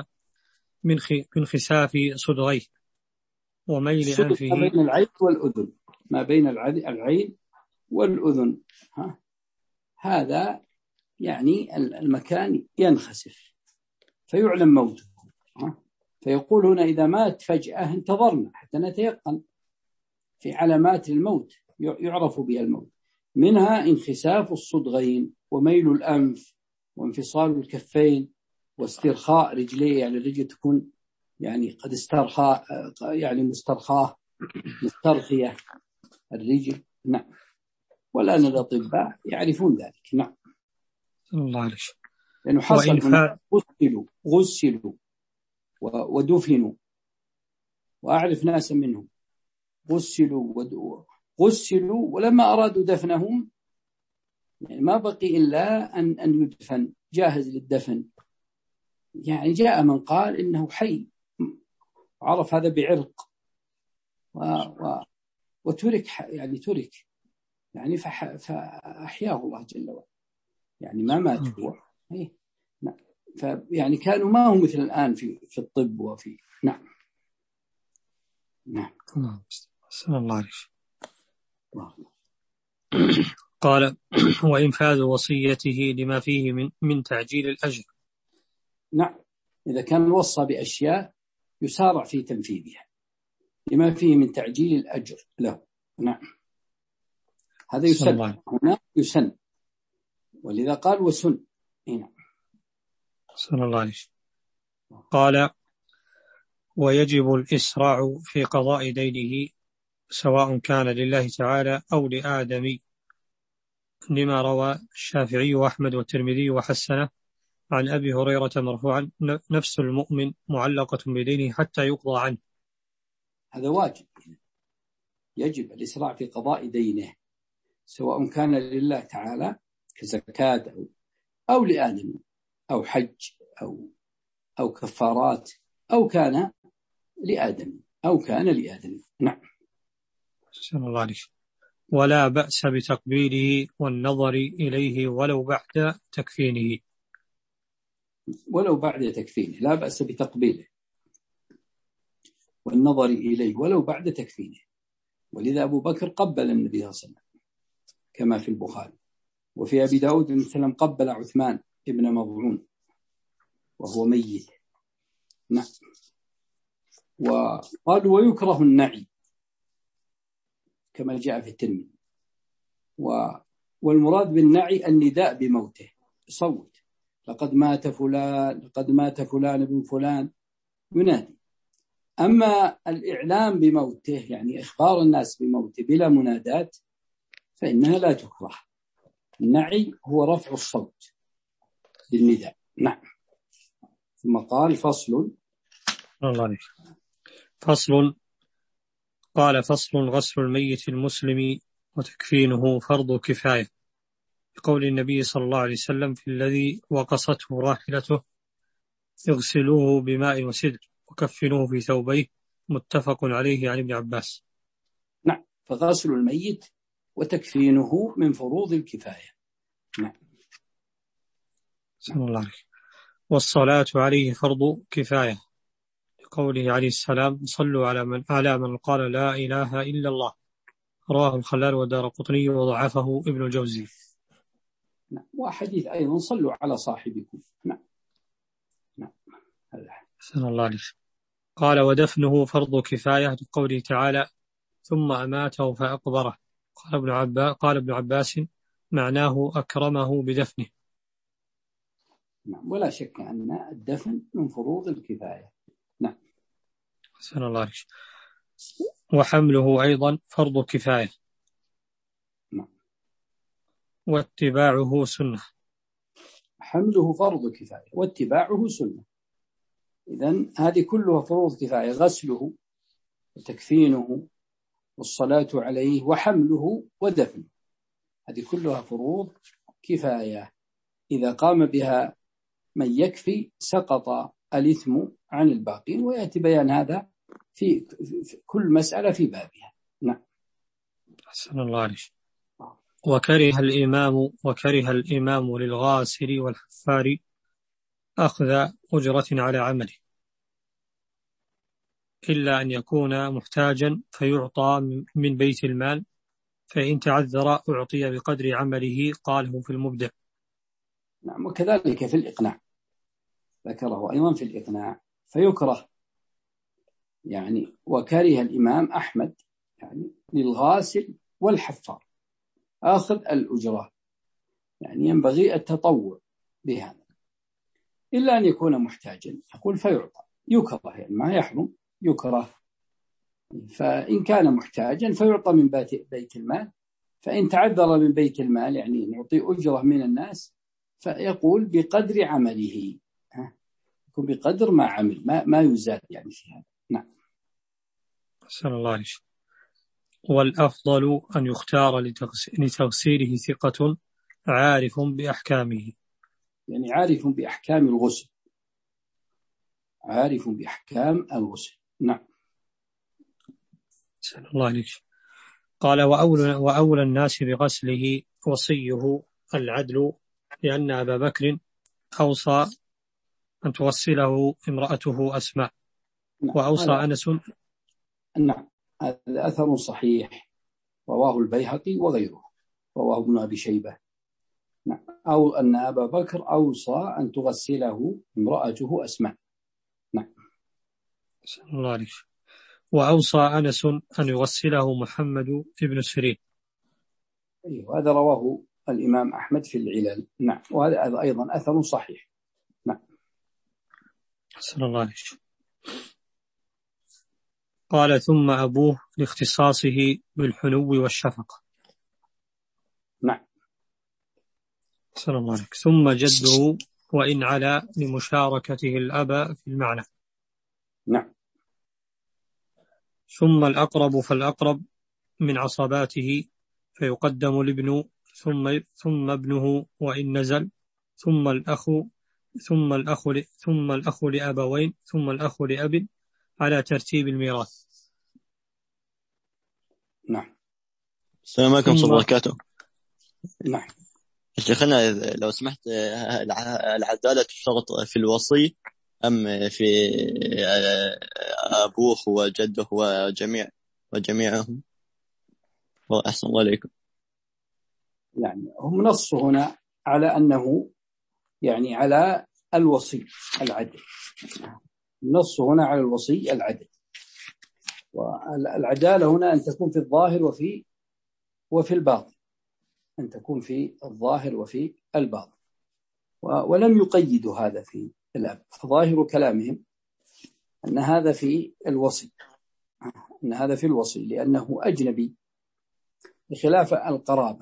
من خساف صدغيه وميل أنفه. ما بين العين والأذن، ما بين العين والأذن، ها؟ هذا يعني المكان ينخسف فيعلم موته، ها؟ فيقول هنا إذا مات فجأة انتظرنا حتى نتيقن في علامات الموت يعرف بها الموت، منها انخساف الصدغين وميل الأنف وانفصال الكفين واسترخاء رجليه، يعني الرجل تكون يعني قد استرخاء، يعني مسترخاه مسترخية الرجل. نعم. والآن الأطباء يعرفون ذلك. نعم. الله عليه وسلم لأنه حصل غسلوا غسلوا ودفنوا، وأعرف ناسا منهم غسلوا غسلوا ولما أرادوا دفنهم يعني ما بقي إلا أن أن يدفن، جاهز للدفن، يعني جاء من قال إنه حي، عرف هذا بعرق و و وترك، يعني ترك يعني فأحياه الله جل وعلا، يعني ما مات هو. فيعني كانوا ما هم مثل الآن في في الطب وفي. نعم. نعم. صلى الله عليه وسلم قال: وإنفاذ وصيته لما فيه من من تعجيل الأجر. نعم. إذا كان وصى بأشياء يسارع في تنفيذها لما فيه من تعجيل الأجر له. نعم. هذا يسن، هنا يسن، ولذا قال وسن. نعم. صلى الله عليه وسلم قال: ويجب الإسراع في قضاء دينه سواء كان لله تعالى أو لآدمي، لما روى الشافعي وأحمد والترمذي وحسنه عن أبي هريرة مرفوعا: نفس المؤمن معلقة بدينه حتى يقضى عنه. هذا واجب، يجب الإسراع في قضاء دينه سواء كان لله تعالى كزكاة أو, أو لآدم أو حج أو أو كفارات أو كان لآدم أو كان لآدم. نعم. صلى الله عليه وسلم ولا بأس بتقبيله والنظر إليه ولو بعد تكفينه. ولو بعد تكفينه، لا بأس بتقبيله والنظر إليه ولو بعد تكفينه. ولذا أبو بكر قبل النبي صلى الله عليه وسلم كما في البخاري، وفي أبي داود النبي صلى الله عليه وسلم قبل عثمان ابن مظعون وهو ميت. نعم. وقالوا ويكره النعي كما جاء في الترمذي، والمراد بالنعي النداء بموته، صوت لقد مات فلان لقد مات فلان بن فلان، ينادي. أما الإعلام بموته يعني إخبار الناس بموته بلا منادات فإنها لا تكره. النعي هو رفع الصوت بالنداء. نعم. ثم قال فصل. الله عليك. فصل. قال: فصل غسل الميت المسلم وتكفينه فرض كفاية، بقول النبي صلى الله عليه وسلم في الذي وقصته راحلته: اغسلوه بماء وسدر وكفنوه في ثوبيه، متفق عليه عن ابن عباس. نعم. فغسل الميت وتكفينه من فروض الكفاية. نعم. صلى الله عليه. والصلاة عليه فرض كفاية، قوله عليه السلام صلوا على من, على من قال لا إله إلا الله، رواه الخلال والدارقطني وضعفه ابن الجوزي. نعم. وحديث أيضا صلوا على صاحبكم. نعم نعم. حسن الله عليك. قال ودفنه فرض كفاية لقوله تعالى ثم أماته فأقبره. قال ابن عباس, قال ابن عباس معناه أكرمه بدفنه. نعم. ولا شك أن الدفن من فروض الكفاية. نعم. حسن الله عليك. وحمله أيضا فرض كفاية. نعم. واتباعه سنة. حمله فرض كفاية واتباعه سنة. إذن هذه كلها فروض كفاية: غسله وتكفينه والصلاة عليه وحمله ودفنه، هذه كلها فروض كفاية. إذا قام بها من يكفي سقط الإثم عن الباقين، ويأتي بيان هذا في كل مسألة في بابها. نعم. حسن الله عليك. وكره الإمام وكره الإمام للغاسل والحفار أخذ أجرة على عمله إلا أن يكون محتاجا فيعطى من بيت المال، فإن تعذر أعطي بقدر عمله، قاله في المبدع. نعم. وكذلك في الإقناع ذكره أيضا في الإقناع، فيكره يعني وكره الإمام أحمد يعني للغاسل والحفار آخذ الأجرة، يعني ينبغي التطوع بهذا إلا أن يكون محتاجا، يقول فيعطى، يكره يعني ما يحرم، يكره. فإن كان محتاجا فيعطى من بيت المال، فإن تعذر من بيت المال يعني نعطي أجرة من الناس، فيقول بقدر عمله، يكون بقدر ما عمل، ما, ما يزاد يعني في هذا. نعم. أحسن الله عليك. والأفضل أن يختار لتغسيله ثقة عارف بأحكامه، يعني عارف بأحكام الغسل، عارف بأحكام الغسل. نعم. أحسن الله عليك. قال وأولى, وأولى الناس بغسله وصيه العدل، لأن أبا بكر أوصى أن توصله امرأته أسماء. نعم. وأوصى أنس. نعم. هذا أثر صحيح رواه البيهقي وغيره، رواه ابن أبي شيبة. نعم. أو أن أبا بكر أوصى أن تغسله امرأته أسماء. نعم. الله عليك. وأوصى أنس أن يغسله محمد ابن سيرين. أيوه، هذا رواه الإمام أحمد في العلل. نعم. وهذا أيضا أثر صحيح. نعم. حسن الله عليك. قال ثم أبوه لاختصاصه بالحنو والشفقة. نعم. حسن الله عليك. ثم جده وإن على لمشاركته الأب في المعنى. نعم. ثم الأقرب فالأقرب من عصباته فيقدم الابن ثم ثم ابنه وإن نزل، ثم الأخ ثم الأخ ثم الأخ لأبوين ثم الأخ لأب على ترتيب الميراث. نعم. السلام عليكم ورحمة الله وبركاته. نعم. شيخنا لو سمحت، العدالة تشترط في الوصي أم في أبوه وجده وجميع وجميعهم؟ أحسن الله عليكم. يعني هم نصوا هنا على أنه يعني على الوصي العدل، نص هنا على الوصي العدل. والعدالة هنا أن تكون في الظاهر وفي وفي الباطن، أن تكون في الظاهر وفي الباطن، ولم يقيدوا هذا في الأب، فظاهر كلامهم أن هذا في الوصي، أن هذا في الوصي لأنه أجنبي، بخلاف القرابة،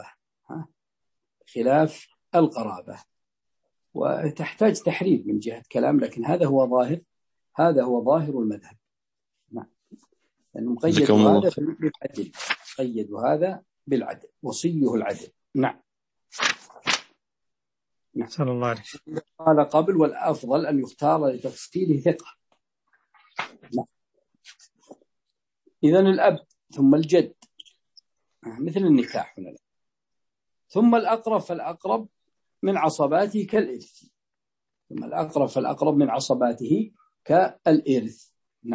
خلاف القرابة، وتحتاج تحرير من جهة كلام، لكن هذا هو ظاهر هذا هو ظاهر المذهب. نعم. لأنهم قيدوا هذا بالعدل، قيدوا هذا بالعدل، وصيه العدل. نعم. نعم. صلى الله عليه وسلم. قال قبل والأفضل أن يختار لتفصيله ثقة. نعم. إذن الأب ثم الجد مثل النكاح هنا، ثم الأقرب فالأقرب من عصباته كالإرث، ثم الأقرب فالأقرب من عصباته كالإرث.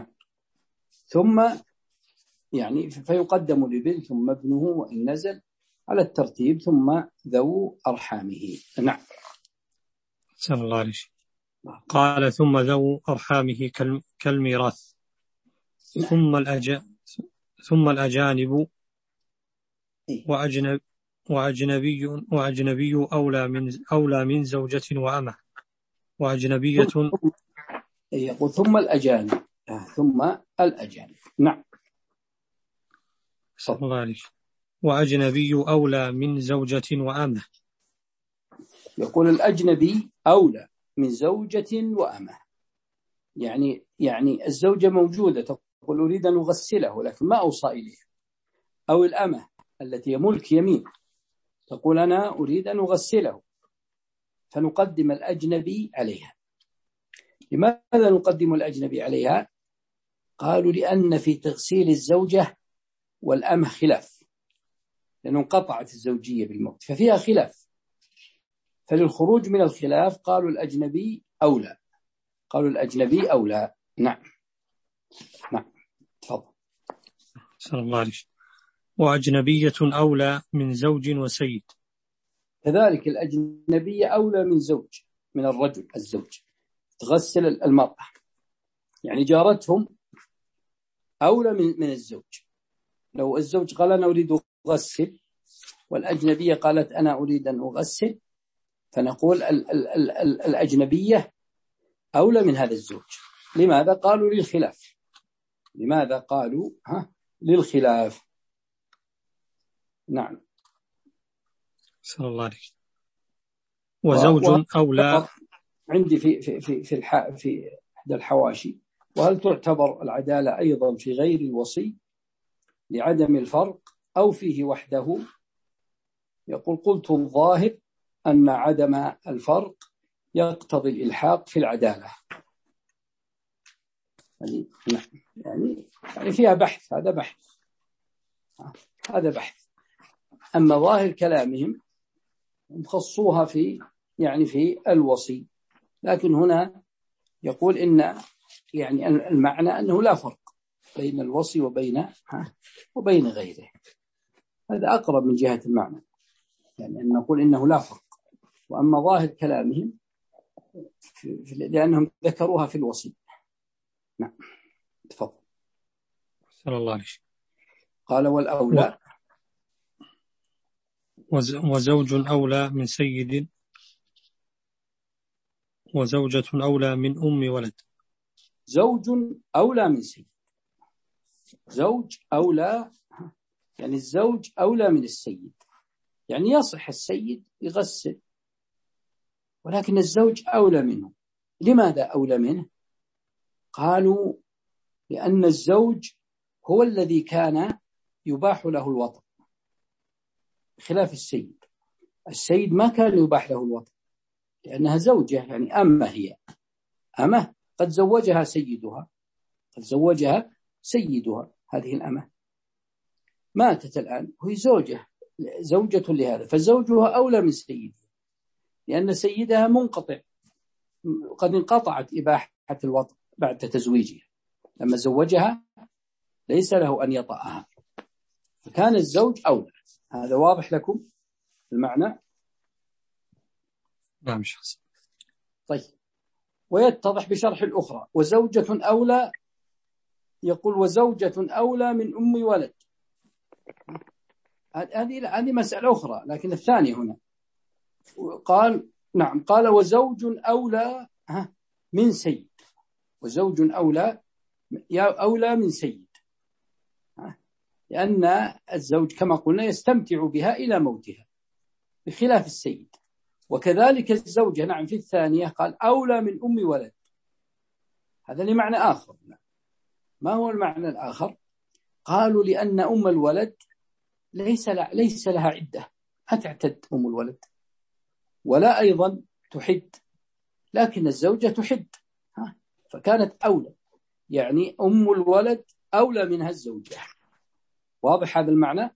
ثم يعني فيقدم الابن ثم ابنه وإن نزل على الترتيب ثم ذو أرحامه. نعم. سلام الله عليه. قال ثم ذو أرحامه كالميراث ثم الأج... ثم الأجانب وأجنب وأجنبي وأجنبي أولى من أولى من زوجة وأمة وأجنبية. يقول ثم الأجانب ثم الأجانب. نعم. صلى الله عليه. وأجنبي أولى من زوجة وأمة. يقول الأجنبي أولى من زوجة وأمة، يعني يعني الزوجة موجودة تقول أريد أن أغسله لكن ما أوصى إليها، أو الأمة التي ملك يمين تقول أنا أريد أن أغسله، فنقدم الأجنبي عليها. لماذا نقدم الأجنبي عليها؟ قالوا لأن في تغسيل الزوجة والأمة خلاف، لأنه انقطعت الزوجية بالموت ففيها خلاف، فللخروج من الخلاف قالوا الأجنبي أولى قالوا الأجنبي أولى. نعم. نعم تفضل. صلى الله عليه. وأجنبية أولى من زوج وسيد. كذلك الأجنبية أولى من زوج، من الرجل الزوج تغسل المرأة، يعني جارتهم أولى من من الزوج. لو الزوج قال أنا أريد أغسل والأجنبية قالت أنا أريد أن أغسل، فنقول ال ال ال ال الأجنبية أولى من هذا الزوج. لماذا؟ قالوا للخلاف. لماذا قالوا ها للخلاف. نعم. صلى الله عليه. وزوج و... أولى. عندي في في في في, الح... في إحدى الحواشي، وهل تعتبر العدالة أيضا في غير الوصي لعدم الفرق أو فيه وحده؟ يقول قلت الظاهر أن عدم الفرق يقتضي الإلحاق في العدالة. يعني يعني يعني فيها بحث، هذا بحث هذا بحث. أما ظاهر كلامهم خصوها في يعني في الوصي، لكن هنا يقول إن يعني المعنى أنه لا فرق بين الوصي وبين وبين غيره. هذا أقرب من جهة المعنى، يعني أن نقول إنه لا فرق. وأما ظاهر كلامهم لأنهم ذكروها في الوصي. نعم تفضل. صلى الله عليه. قال والأولى وزوج أولى من سيد وزوجة أولى من أم ولد. زوج أولى من سيد، زوج أولى يعني الزوج أولى من السيد، يعني يصح السيد يغسل ولكن الزوج أولى منه. لماذا أولى منه؟ قالوا لأن الزوج هو الذي كان يباح له الوطء خلاف السيد. السيد ما كان يباح له الوطء لأنها زوجة، يعني أمة، هي أمة قد زوجها سيدها قد زوجها سيدها هذه الأمة ماتت الآن وهي زوجة زوجة لهذا، فزوجها أولى من سيدها لأن سيدها منقطع، قد انقطعت إباحة الوطء بعد تزويجها، لما زوجها ليس له أن يطأها، فكان الزوج أولى. هذا واضح لكم المعنى؟ نعم شخص. طيب، ويتضح بشرح الأخرى وزوجة أولى. يقول وزوجة أولى من أم ولد. هذه هذه مسألة أخرى، لكن الثانية هنا قال نعم قال وزوج أولى من سيد، وزوج أولى أولى من سيد، لأن الزوج كما قلنا يستمتع بها إلى موتها بخلاف السيد. وكذلك الزوجة نعم في الثانية قال أولى من أم ولد. هذا لمعنى آخر. ما هو المعنى الآخر؟ قالوا لأن أم الولد ليس ليس لها عدة، ما تعتد أم الولد ولا أيضا تحد، لكن الزوجة تحد فكانت أولى، يعني أم الولد أولى منها الزوجة. واضح هذا المعنى؟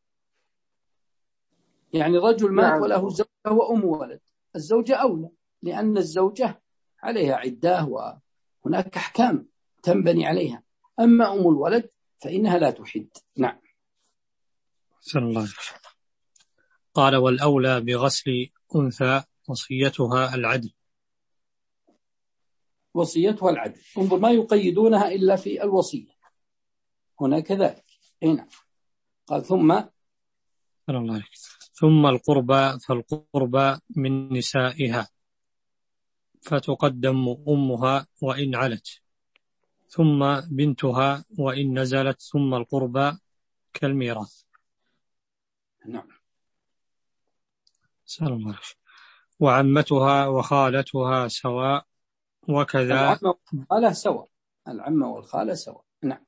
يعني رجل مات وله زوجة وأم ولد، الزوجة أولى لأن الزوجة عليها عدة وهناك أحكام تنبني عليها. أما أم الولد فإنها لا تحد. نعم. أحسن الله. قال والأولى بغسل أنثى وصيتها العدل. وصيتها العدل، انظر ما يقيدونها إلا في الوصية هنا كذلك. هنا قال ثم الله. ثم القربى فالقربى من نسائها فتقدم أمها وإن علت، ثم بنتها وإن نزلت، ثم القربى كالميراث. نعم. سلام الله. وعمتها وخالتها سواء وكذا. العمة والخالة سواء. العمة والخالة سواء. نعم.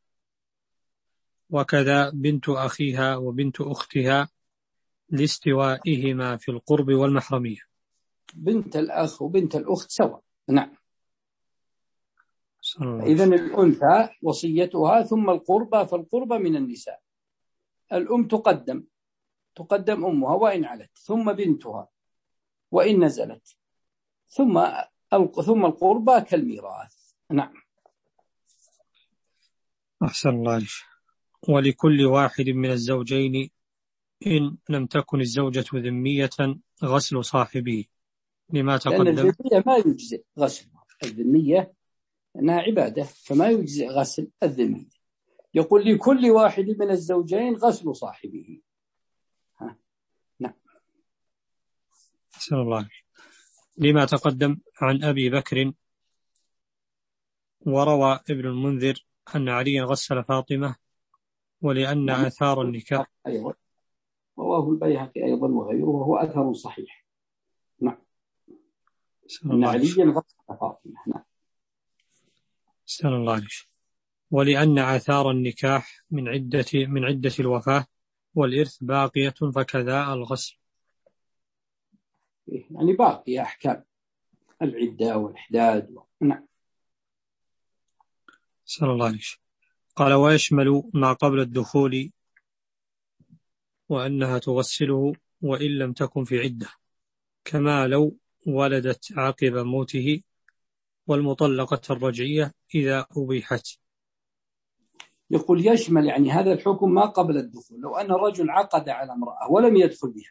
وكذا بنت أخيها وبنت أختها لاستوائهما في القرب والمحرمية. بنت الأخ وبنت الأخت سواء. نعم. إذن الأنثى وصيتها ثم القربى، فالقربى من النساء. الأم تقدم تقدم أمها وإن علت، ثم بنتها وإن نزلت، ثم ثم القربى كالميراث. نعم. أحسن الله. ولكل واحد من الزوجين إن لم تكن الزوجة ذمية غسل صاحبه لما تقدم. لأن الذمية ما يجزئ غسل الذمية، أنها عبادة فما يجزئ غسل الذمية. يقول لكل واحد من الزوجين غسل صاحبه. ها. نعم. أحسن الله. لما تقدم عن أبي بكر. وروى ابن المنذر أن علي غسل فاطمة ولأن آثار النكاح. أيضا رواه البيهقي أيضا وغيره وهو أثر صحيح. نعم. أن علي غسل فاطمة. نعم. أحسن الله. ولأن آثار النكاح من عدة من عدة الوفاة والإرث باقية فكذا الغسل. يعني باقية أحكام العدة والإحداد و... نعم. صلى الله عليه وسلم. قال ويشمل ما قبل الدخول وأنها تغسله وإن لم تكن في عدة، كما لو ولدت عقب موته، والمطلقة الرجعية إذا أبيحت. يقول يشمل يعني هذا الحكم ما قبل الدخول. لو أن الرجل عقد على امرأة ولم يدخل بها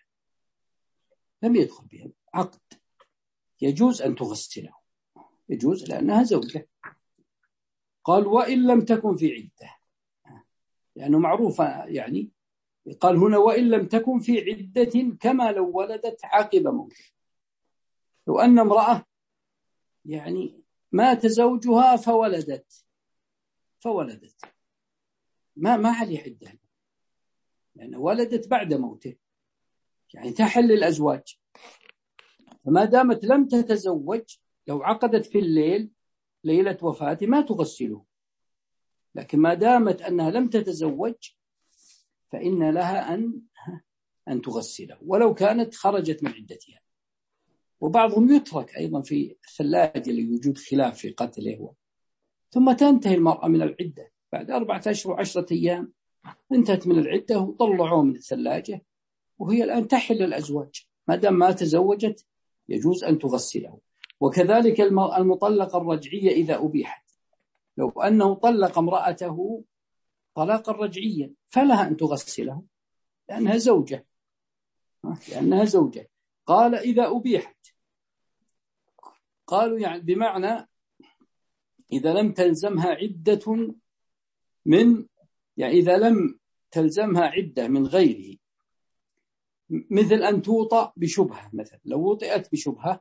لم يدخل بها عقد، يجوز أن تغسله، يجوز لأنها زوجة. قال وإن لم تكن في عدة، لأنه معروفة يعني. قال هنا وإن لم تكن في عدة كما لو ولدت عقب موته. لو أن امرأة يعني مات زوجها فولدت فولدت ما ما عليه عدة، لأنه ولدت بعد موته، يعني تحل الأزواج. فما دامت لم تتزوج، لو عقدت في الليل ليلة وفاته ما تغسله، لكن ما دامت أنها لم تتزوج فإن لها أن أن تغسله ولو كانت خرجت من عدتها. وبعضهم يترك أيضا في الثلاجة لوجود خلاف في قتله، ثم تنتهي المرأة من العدة بعد أربعة أشهر وعشرة أيام، انتهت من العدة وطلعوه من الثلاجة، وهي الآن تحل الأزواج. ما دام ما تزوجت يجوز أن تغسله. وكذلك المطلقة الرجعية إذا أبيحت، لو أنه طلق امرأته طلاقا رجعيا فلها أن تغسله لأنها زوجة لأنها زوجة. قال إذا أبيحت، قالوا يعني بمعنى إذا لم تلزمها عدة من يعني إذا لم تلزمها عدة من غيره، مثل أن توطأ بشبهة. مثلا لو وطئت بشبهة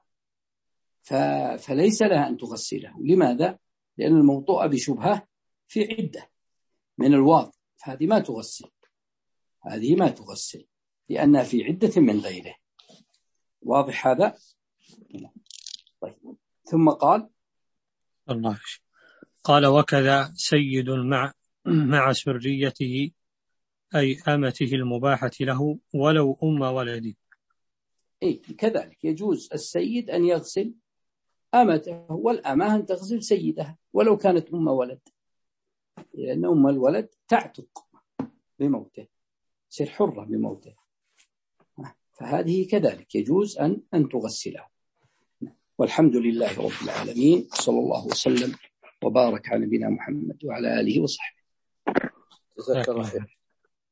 فليس لها أن تغسله. لماذا؟ لأن الموطوءة بشبهة في عدة من الواطئ، فهذه ما تغسل هذه ما تغسل لأنها في عدة من غيره. واضح هذا؟ طيب. ثم قال الله قال وكذا سيد مع مع سريته أي أمته المباحة له ولو أم ولد. إيه كذلك يجوز السيد أن يغسل أمته، والأمة أن تغسل سيدها ولو كانت أم ولد، لأن أم الولد تعتق بموته، تصير حرة بموته، فهذه كذلك يجوز أن أن تغسله. والحمد لله رب العالمين، صلى الله وسلم وبارك على نبينا محمد وعلى آله وصحبه. جزاك الله خير.